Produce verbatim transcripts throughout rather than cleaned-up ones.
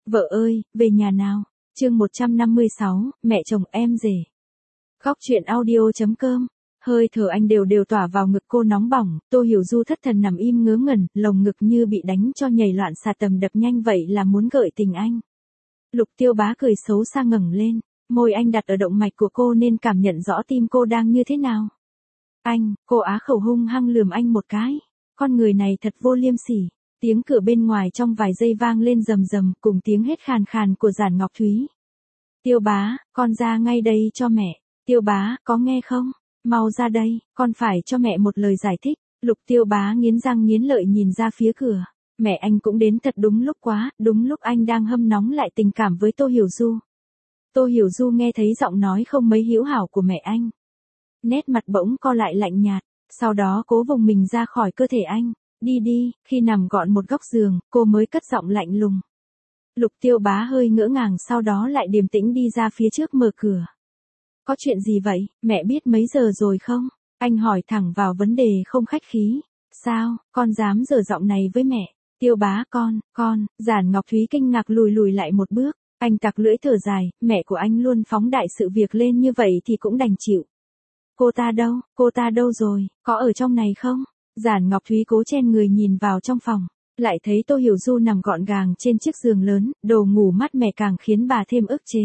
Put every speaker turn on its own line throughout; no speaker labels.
Vợ ơi, về nhà nào. Chương một trăm năm mươi sáu, mẹ chồng em rể. Góc truyện audio chấm com. Hơi thở anh đều đều tỏa vào ngực cô nóng bỏng, Tô Hiểu Du thất thần nằm im ngớ ngẩn, lồng ngực như bị đánh cho nhảy loạn xà tầm đập nhanh vậy là muốn gợi tình anh. Lục Tiêu Bá cười xấu xa ngẩng lên, môi anh đặt ở động mạch của cô nên cảm nhận rõ tim cô đang như thế nào. Anh, cô á khẩu hung hăng lườm anh một cái. Con người này thật vô liêm sỉ. Tiếng cửa bên ngoài trong vài giây vang lên rầm rầm cùng tiếng hét khàn khàn của Giản Ngọc Thúy. Tiêu Bá, con ra ngay đây cho mẹ. Tiêu Bá, có nghe không? Mau ra đây, con phải cho mẹ một lời giải thích. Lục Tiêu Bá nghiến răng nghiến lợi nhìn ra phía cửa. Mẹ anh cũng đến thật đúng lúc quá, đúng lúc anh đang hâm nóng lại tình cảm với Tô Hiểu Du. Tô Hiểu Du nghe thấy giọng nói không mấy hữu hảo của mẹ anh. Nét mặt bỗng co lại lạnh nhạt, sau đó cố vùng mình ra khỏi cơ thể anh. Đi đi, khi nằm gọn một góc giường, cô mới cất giọng lạnh lùng. Lục Tiêu Bá hơi ngỡ ngàng sau đó lại điềm tĩnh đi ra phía trước mở cửa. Có chuyện gì vậy, mẹ biết mấy giờ rồi không? Anh hỏi thẳng vào vấn đề không khách khí. Sao, con dám giở giọng này với mẹ? Tiêu Bá con, con, Giản Ngọc Thúy kinh ngạc lùi lùi lại một bước. Anh tặc lưỡi thở dài, mẹ của anh luôn phóng đại sự việc lên như vậy thì cũng đành chịu. Cô ta đâu, cô ta đâu rồi, có ở trong này không? Giản Ngọc Thúy cố chen người nhìn vào trong phòng, lại thấy Tô Hiểu Du nằm gọn gàng trên chiếc giường lớn, đồ ngủ mát mẻ càng khiến bà thêm ức chế.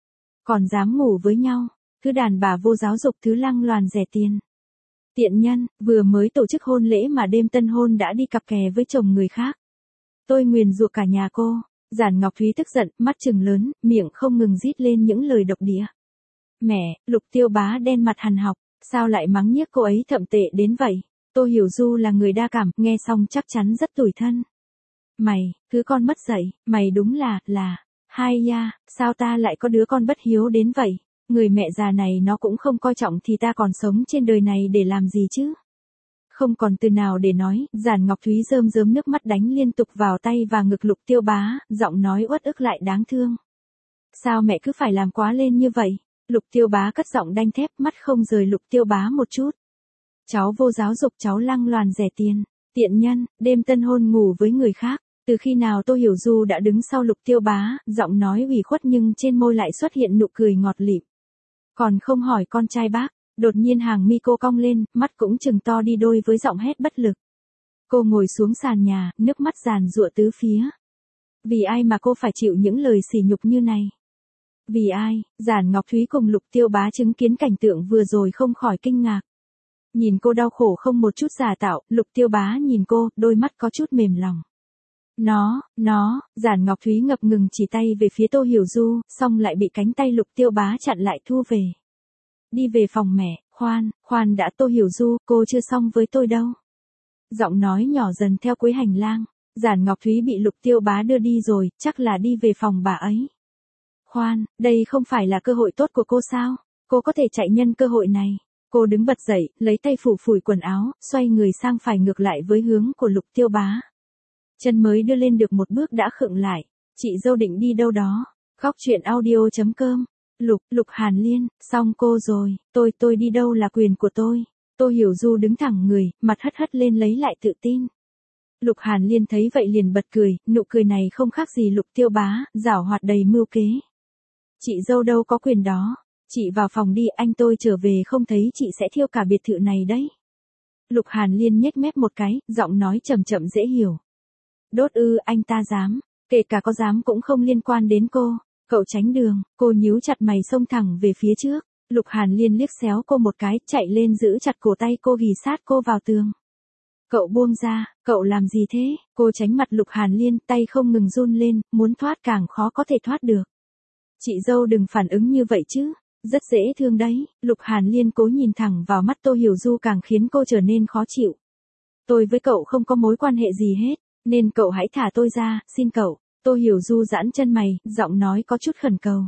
Còn dám ngủ với nhau, thứ đàn bà vô giáo dục, thứ lăng loàn rẻ tiền. Tiện nhân, vừa mới tổ chức hôn lễ mà đêm tân hôn đã đi cặp kè với chồng người khác. Tôi nguyền rủa cả nhà cô. Giản Ngọc Thúy tức giận, mắt trừng lớn, miệng không ngừng rít lên những lời độc địa. Mẹ, Lục Tiêu Bá đen mặt hằn học, sao lại mắng nhiếc cô ấy thậm tệ đến vậy? Tô Hiểu Du là người đa cảm, nghe xong chắc chắn rất tủi thân. Mày, thứ con mất dạy, mày đúng là, là, hai ya, sao ta lại có đứa con bất hiếu đến vậy? Người mẹ già này nó cũng không coi trọng thì ta còn sống trên đời này để làm gì chứ? Không còn từ nào để nói, Giản Ngọc Thúy rơm rớm nước mắt đánh liên tục vào tay và ngực Lục Tiêu Bá, giọng nói uất ức lại đáng thương. Sao mẹ cứ phải làm quá lên như vậy? Lục Tiêu Bá cất giọng đanh thép, mắt không rời Lục Tiêu Bá một chút. Cháu vô giáo dục, cháu lăng loàn rẻ tiền, tiện nhân, đêm tân hôn ngủ với người khác. Từ khi nào Tô Hiểu Du đã đứng sau Lục Tiêu Bá, giọng nói ủy khuất nhưng trên môi lại xuất hiện nụ cười ngọt lịm. Còn không hỏi con trai bác, đột nhiên hàng mi cô cong lên, mắt cũng trừng to đi đôi với giọng hét bất lực. Cô ngồi xuống sàn nhà, nước mắt giàn giụa tứ phía. Vì ai mà cô phải chịu những lời sỉ nhục như này? Vì ai? Giản Ngọc Thúy cùng Lục Tiêu Bá chứng kiến cảnh tượng vừa rồi không khỏi kinh ngạc. Nhìn cô đau khổ không một chút giả tạo, Lục Tiêu Bá nhìn cô, đôi mắt có chút mềm lòng. Nó, nó, Giản Ngọc Thúy ngập ngừng chỉ tay về phía Tô Hiểu Du, xong lại bị cánh tay Lục Tiêu Bá chặn lại thu về. Đi về phòng mẹ, khoan, khoan đã Tô Hiểu Du, cô chưa xong với tôi đâu. Giọng nói nhỏ dần theo cuối hành lang, Giản Ngọc Thúy bị Lục Tiêu Bá đưa đi rồi, chắc là đi về phòng bà ấy. Khoan, đây không phải là cơ hội tốt của cô sao? Cô có thể chạy nhân cơ hội này. Cô đứng bật dậy, lấy tay phủ phủi quần áo, xoay người sang phải ngược lại với hướng của Lục Tiêu Bá. Chân mới đưa lên được một bước đã khựng lại. Chị dâu định đi đâu đó? Góc truyện audio chấm com. Lục, Lục Hàn Liên, xong cô rồi, tôi, tôi đi đâu là quyền của tôi. Tô Hiểu Du đứng thẳng người, mặt hất hất lên lấy lại tự tin. Lục Hàn Liên thấy vậy liền bật cười, nụ cười này không khác gì Lục Tiêu Bá, giảo hoạt đầy mưu kế. Chị dâu đâu có quyền đó. Chị vào phòng đi, anh tôi trở về không thấy chị sẽ thiêu cả biệt thự này đấy. Lục Hàn Liên nhếch mép một cái, giọng nói chậm chậm dễ hiểu. Đốt ư, anh ta dám, kể cả có dám cũng không liên quan đến cô. Cậu tránh đường, cô nhíu chặt mày xông thẳng về phía trước. Lục Hàn Liên liếc xéo cô một cái, chạy lên giữ chặt cổ tay cô ghì sát cô vào tường. Cậu buông ra, cậu làm gì thế? Cô tránh mặt Lục Hàn Liên, tay không ngừng run lên, muốn thoát càng khó có thể thoát được. Chị dâu đừng phản ứng như vậy chứ. Rất dễ thương đấy. Lục Hàn Liên cố nhìn thẳng vào mắt Tô Hiểu Du càng khiến cô trở nên khó chịu. Tôi với cậu không có mối quan hệ gì hết, nên cậu hãy thả tôi ra, xin cậu. Tô Hiểu Du giãn chân mày, giọng nói có chút khẩn cầu.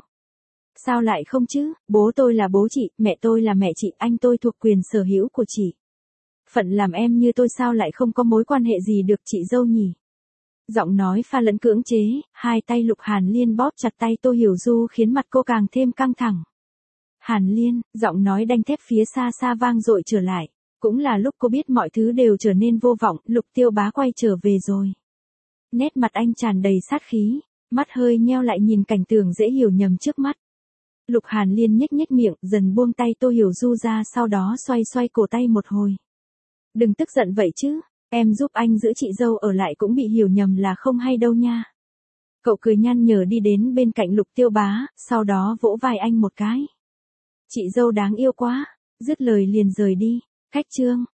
Sao lại không chứ, bố tôi là bố chị, mẹ tôi là mẹ chị, anh tôi thuộc quyền sở hữu của chị. Phận làm em như tôi sao lại không có mối quan hệ gì được chị dâu nhỉ? Giọng nói pha lẫn cưỡng chế, hai tay Lục Hàn Liên bóp chặt tay Tô Hiểu Du khiến mặt cô càng thêm căng thẳng. Hàn Liên, giọng nói đanh thép phía xa xa vang dội trở lại. Cũng là lúc cô biết mọi thứ đều trở nên vô vọng, Lục Tiêu Bá quay trở về rồi. Nét mặt anh tràn đầy sát khí. Mắt hơi nheo lại nhìn cảnh tượng dễ hiểu nhầm trước mắt. Lục Hàn Liên nhếch nhếch miệng, dần buông tay Tô Hiểu Du ra, sau đó xoay xoay cổ tay một hồi. Đừng tức giận vậy chứ, em giúp anh giữ chị dâu ở lại cũng bị hiểu nhầm là không hay đâu nha. Cậu cười nhăn nhở đi đến bên cạnh Lục Tiêu Bá, sau đó vỗ vai anh một cái. Chị dâu đáng yêu quá, dứt lời liền rời đi. Khách trương.